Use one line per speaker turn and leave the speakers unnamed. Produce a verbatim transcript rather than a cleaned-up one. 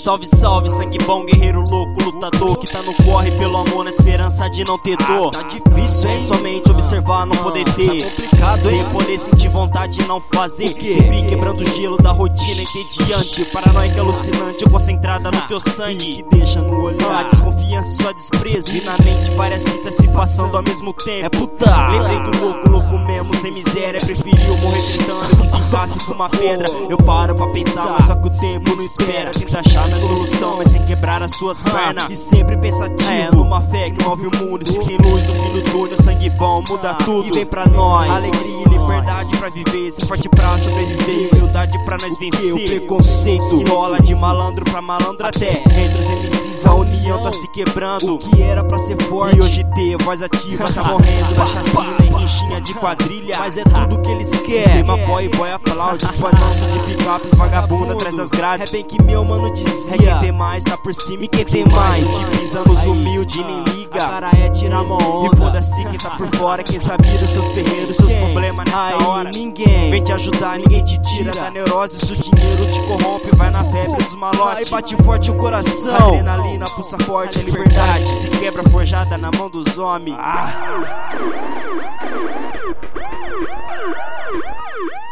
Salve, salve, sangue bom, guerreiro louco, lutador que tá no corre pelo amor, na esperança de não ter dor.
Ah, tá difícil, hein?
Somente observar, não poder ter.
Tá complicado, hein?
Sem poder sentir vontade de não fazer. Sempre quebrando o gelo da rotina entediante. Paranoica alucinante, concentrada no teu sangue,
que deixa no olhar
a desconfiança e só desprezo. E na mente parece que tá se passando ao mesmo tempo.
É puta.
Lembrei do louco, louco mesmo, sem miséria. Preferiu morrer gritando que tentasse fumar pedra. Eu paro pra pensar, mas só que o tempo não espera. Tenta achar a solução, mas sem quebrar as suas pernas.
E sempre pensativo,
é, numa fé que move o mundo. Se tem luz no fim do túnel, sangue bom muda tudo.
E vem pra nós
alegria e liberdade pra viver, ser forte pra sobreviver, humildade pra nós vencer.
O preconceito
que rola de malandro pra malandro até entre os M Cs a união tá se quebrando.
O que era pra ser forte
e hoje ter voz ativa tá morrendo na chacina e rixinha de quadrilha.
Mas é tudo que eles querem.
Sistema boy, boy aplaude. Os boys não são de picapes, vagabundo atrás das grades.
É bem que meu mano dizia,
é quem tem mais tá por cima e quem tem mais divisa nos humilde nem liga.
A cara é tirar uma onda.
E foda-se quem tá por fora, quem sabe dos seus perreiros, seus problemas nessa
Aí,
hora.
Ninguém
vem te ajudar, ninguém te tira da neurose. Se o dinheiro te corrompe, vai na febre dos malotes.
Aí bate forte o coração,
adrenalina pulsa forte, a liberdade se quebra forjada na mão dos homens. Ah.